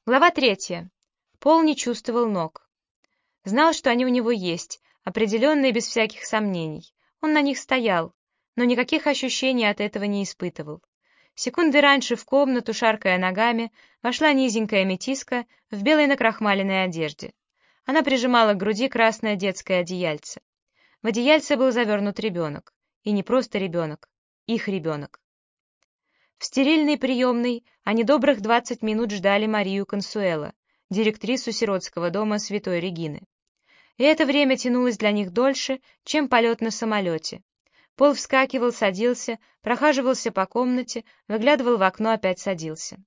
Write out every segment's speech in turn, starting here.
Глава 3. Пол не чувствовал ног. Знал, что они у него есть, определенно и без всяких сомнений. Он на них стоял, но никаких ощущений от этого не испытывал. Секунды раньше в комнату, шаркая ногами, вошла низенькая метиска в белой накрахмаленной одежде. Она прижимала к груди красное детское одеяльце. В одеяльце был завернут ребенок. И не просто ребенок, их ребенок. В стерильной приемной они добрых 20 минут ждали Марию Консуэло, директрису сиротского дома Святой Регины. И это время тянулось для них дольше, чем полет на самолете. Пол вскакивал, садился, прохаживался по комнате, выглядывал в окно, опять садился.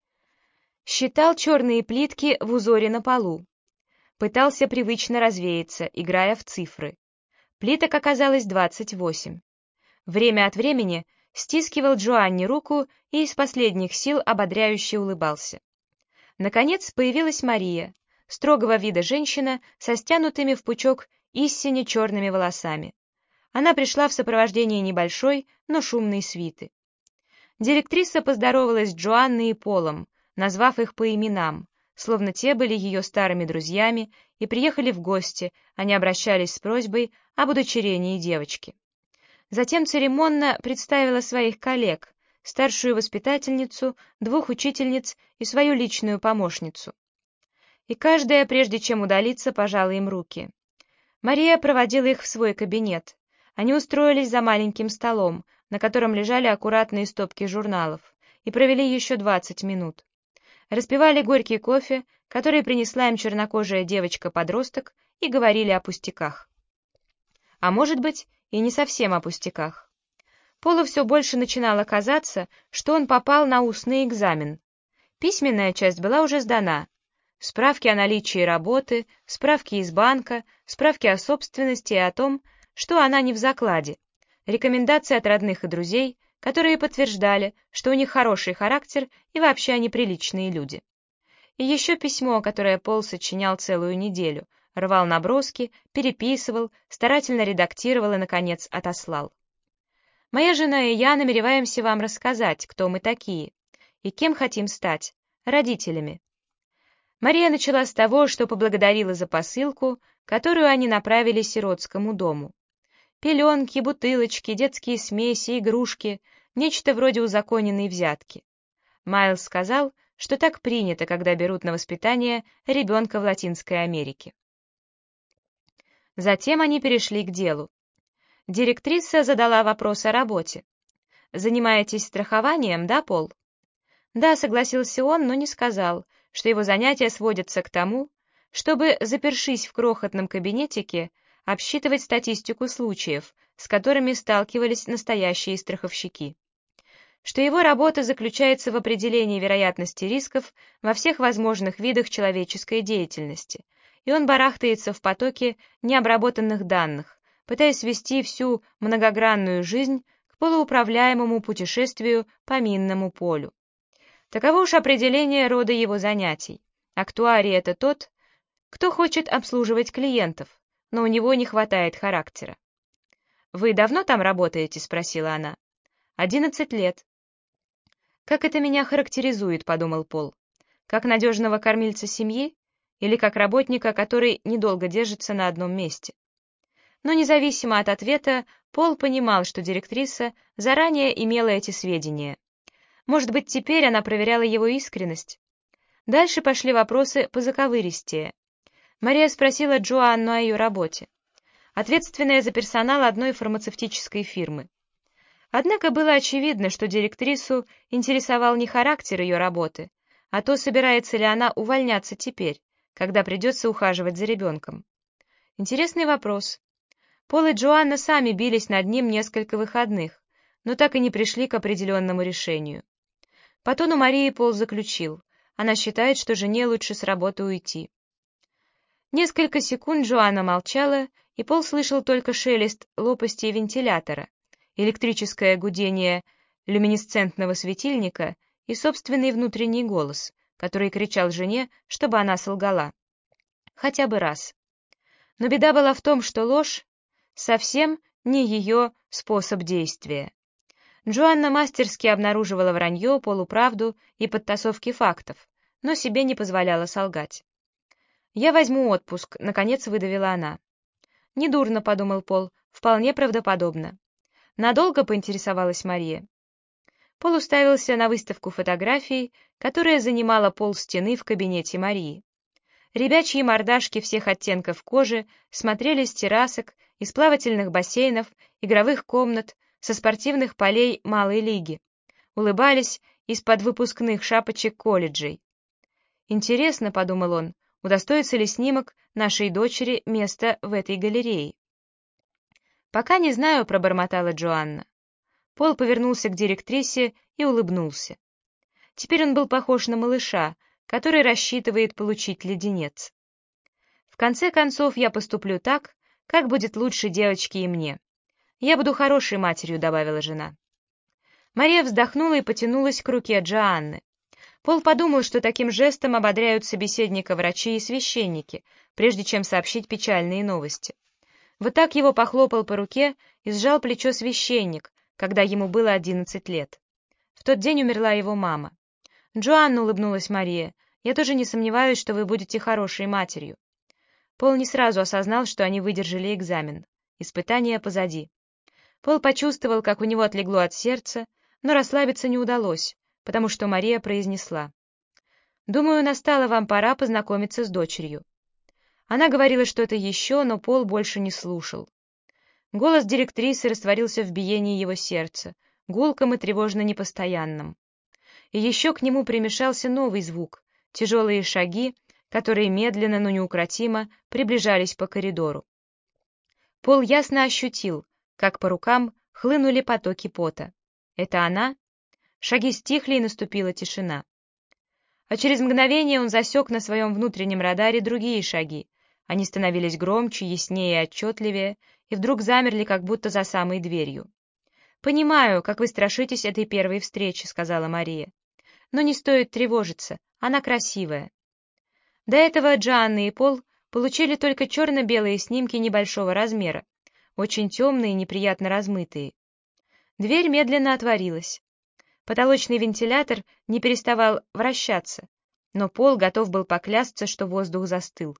Считал черные плитки в узоре на полу. Пытался привычно развеяться, играя в цифры. Плиток оказалось 28. Время от времени стискивал Джоанне руку и из последних сил ободряюще улыбался. Наконец появилась Мария, строгого вида женщина со стянутыми в пучок истине черными волосами. Она пришла в сопровождении небольшой, но шумной свиты. Директриса поздоровалась с Джоанной и Полом, назвав их по именам, словно те были ее старыми друзьями и приехали в гости, а не обращались с просьбой об удочерении девочки. Затем церемонно представила своих коллег, старшую воспитательницу, 2 учительниц и свою личную помощницу. И каждая, прежде чем удалиться, пожала им руки. Мария проводила их в свой кабинет. Они устроились за маленьким столом, на котором лежали аккуратные стопки журналов, и провели еще 20 минут. Распивали горький кофе, который принесла им чернокожая девочка-подросток, и говорили о пустяках. А может быть, и не совсем о пустяках. Полу все больше начинало казаться, что он попал на устный экзамен. Письменная часть была уже сдана. Справки о наличии работы, справки из банка, справки о собственности и о том, что она не в закладе, рекомендации от родных и друзей, которые подтверждали, что у них хороший характер и вообще они приличные люди. И еще письмо, которое Пол сочинял целую неделю, рвал наброски, переписывал, старательно редактировал и, наконец, отослал. «Моя жена и я намереваемся вам рассказать, кто мы такие и кем хотим стать, родителями». Мария начала с того, что поблагодарила за посылку, которую они направили сиротскому дому. Пеленки, бутылочки, детские смеси, игрушки, нечто вроде узаконенной взятки. Майлз сказал, что так принято, когда берут на воспитание ребенка в Латинской Америке. Затем они перешли к делу. Директриса задала вопрос о работе. «Занимаетесь страхованием, да, Пол?» «Да», — согласился он, но не сказал, что его занятия сводятся к тому, чтобы, запершись в крохотном кабинетике, обсчитывать статистику случаев, с которыми сталкивались настоящие страховщики. Что его работа заключается в определении вероятности рисков во всех возможных видах человеческой деятельности, и он барахтается в потоке необработанных данных, пытаясь свести всю многогранную жизнь к полууправляемому путешествию по минному полю. Таково уж определение рода его занятий. Актуарий — это тот, кто хочет обслуживать клиентов, но у него не хватает характера. «Вы давно там работаете?» — спросила она. 11 лет. «Как это меня характеризует?» — подумал Пол. «Как надежного кормильца семьи? Или как работника, который недолго держится на одном месте?» Но независимо от ответа, Пол понимал, что директриса заранее имела эти сведения. Может быть, теперь она проверяла его искренность? Дальше пошли вопросы позаковыристее. Мария спросила Джоанну о ее работе. Ответственная за персонал одной фармацевтической фирмы. Однако было очевидно, что директрису интересовал не характер ее работы, а то, собирается ли она увольняться теперь, когда придется ухаживать за ребенком. Интересный вопрос. Пол и Джоанна сами бились над ним несколько выходных, но так и не пришли к определенному решению. По тону Марии Пол заключил, она считает, что жене лучше с работы уйти. Несколько секунд Джоанна молчала, и Пол слышал только шелест лопастей вентилятора, электрическое гудение люминесцентного светильника и собственный внутренний голос, который кричал жене, чтобы она солгала. Хотя бы раз. Но беда была в том, что ложь совсем не ее способ действия. Джоанна мастерски обнаруживала вранье, полуправду и подтасовки фактов, но себе не позволяла солгать. «Я возьму отпуск», — наконец выдавила она. «Недурно», — подумал Пол, — «вполне правдоподобно». «Надолго?» — поинтересовалась Мария. Пол уставился на выставку фотографий, которая занимала полстены в кабинете Марии. Ребячьи мордашки всех оттенков кожи смотрели с террасок, из плавательных бассейнов, игровых комнат, со спортивных полей малой лиги. Улыбались из-под выпускных шапочек колледжей. «Интересно», — подумал он, — «удостоится ли снимок нашей дочери места в этой галерее?» «Пока не знаю», — пробормотала Джоанна. Пол повернулся к директрисе и улыбнулся. Теперь он был похож на малыша, который рассчитывает получить леденец. «В конце концов, я поступлю так, как будет лучше девочке и мне. Я буду хорошей матерью», — добавила жена. Мария вздохнула и потянулась к руке Джоанны. Пол подумал, что таким жестом ободряют собеседника врачи и священники, прежде чем сообщить печальные новости. Вот так его похлопал по руке и сжал плечо священник, когда ему было 11 лет. В тот день умерла его мама. «Джоанна», — улыбнулась Мария, — «я тоже не сомневаюсь, что вы будете хорошей матерью». Пол не сразу осознал, что они выдержали экзамен. Испытание позади. Пол почувствовал, как у него отлегло от сердца, но расслабиться не удалось, потому что Мария произнесла: «Думаю, настала вам пора познакомиться с дочерью». Она говорила что-то еще, но Пол больше не слушал. Голос директрисы растворился в биении его сердца, гулком и тревожно непостоянном. И еще к нему примешался новый звук — тяжелые шаги, которые медленно, но неукротимо приближались по коридору. Пол ясно ощутил, как по рукам хлынули потоки пота. «Это она?» Шаги стихли, и наступила тишина. А через мгновение он засек на своем внутреннем радаре другие шаги. Они становились громче, яснее и отчетливее, и вдруг замерли, как будто за самой дверью. «Понимаю, как вы страшитесь этой первой встречи», — сказала Мария. «Но не стоит тревожиться, она красивая». До этого Джоанна и Пол получили только черно-белые снимки небольшого размера, очень темные и неприятно размытые. Дверь медленно отворилась. Потолочный вентилятор не переставал вращаться, но Пол готов был поклясться, что воздух застыл.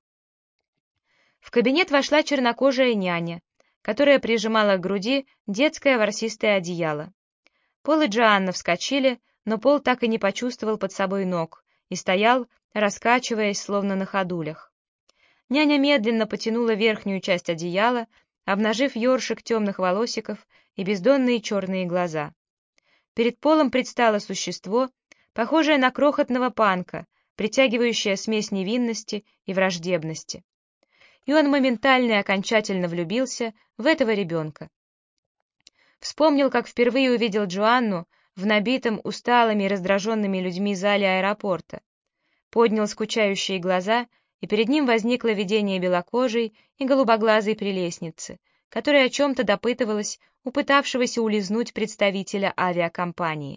В кабинет вошла чернокожая няня, которая прижимала к груди детское ворсистое одеяло. Пол и Джоанна вскочили, но Пол так и не почувствовал под собой ног и стоял, раскачиваясь, словно на ходулях. Няня медленно потянула верхнюю часть одеяла, обнажив ёршик темных волосиков и бездонные черные глаза. Перед Полом предстало существо, похожее на крохотного панка, притягивающее смесь невинности и враждебности. И он моментально и окончательно влюбился в этого ребенка. Вспомнил, как впервые увидел Джоанну в набитом усталыми и раздраженными людьми зале аэропорта. Поднял скучающие глаза, и перед ним возникло видение белокожей и голубоглазой прелестницы, которая о чем-то допытывалась у пытавшегося улизнуть представителя авиакомпании.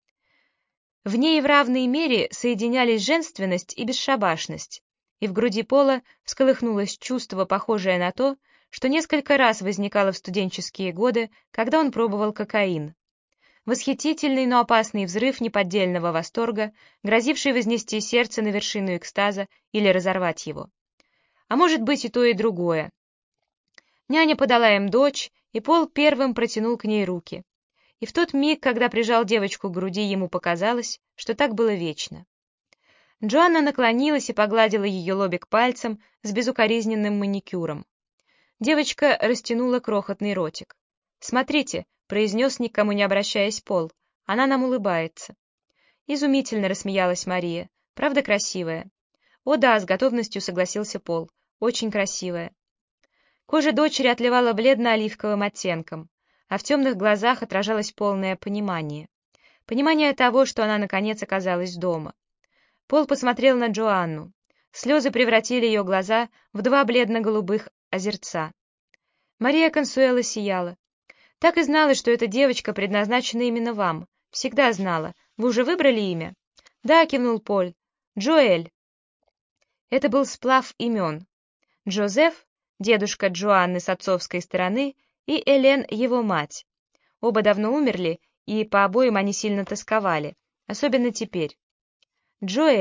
В ней в равной мере соединялись женственность и бесшабашность, и в груди Пола всколыхнулось чувство, похожее на то, что несколько раз возникало в студенческие годы, когда он пробовал кокаин. Восхитительный, но опасный взрыв неподдельного восторга, грозивший вознести сердце на вершину экстаза или разорвать его. А может быть и то, и другое. Няня подала им дочь, и Пол первым протянул к ней руки. И в тот миг, когда прижал девочку к груди, ему показалось, что так было вечно. Джоанна наклонилась и погладила ее лобик пальцем с безукоризненным маникюром. Девочка растянула крохотный ротик. «Смотрите», — произнес, никому не обращаясь, Пол, — «она нам улыбается». Изумительно рассмеялась Мария. «Правда красивая?» «О да», — с готовностью согласился Пол, — «очень красивая». Кожа дочери отливала бледно-оливковым оттенком, а в темных глазах отражалось полное понимание. Понимание того, что она наконец оказалась дома. Пол посмотрел на Джоанну. Слезы превратили ее глаза в два бледно-голубых озерца. Мария Консуэла сияла. «Так и знала, что эта девочка предназначена именно вам. Всегда знала. Вы уже выбрали имя?» «Да», — кивнул Поль. «Джоэль». Это был сплав имен. Джозеф, дедушка Джоанны с отцовской стороны, и Элен, его мать. Оба давно умерли, и по обоим они сильно тосковали, особенно теперь. «Джоэль»,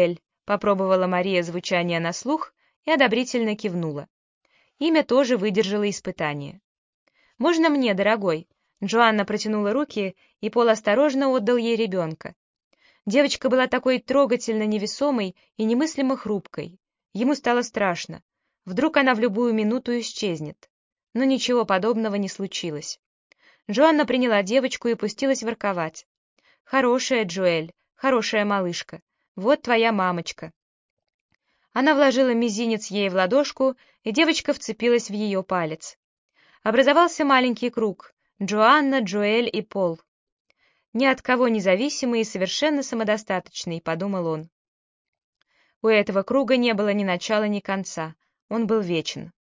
Попробовала Мария звучание на слух и одобрительно кивнула. Имя тоже выдержало испытание. «Можно мне, дорогой?» Джоанна протянула руки, и Пол осторожно отдал ей ребенка. Девочка была такой трогательно невесомой и немыслимо хрупкой. Ему стало страшно. Вдруг она в любую минуту исчезнет. Но ничего подобного не случилось. Джоанна приняла девочку и пустилась ворковать. «Хорошая, Джоэль, хорошая малышка. Вот твоя мамочка». Она вложила мизинец ей в ладошку, и девочка вцепилась в ее палец. Образовался маленький круг — Джоанна, Джоэль и Пол. «Ни от кого независимый и совершенно самодостаточный», — подумал он. У этого круга не было ни начала, ни конца. Он был вечен.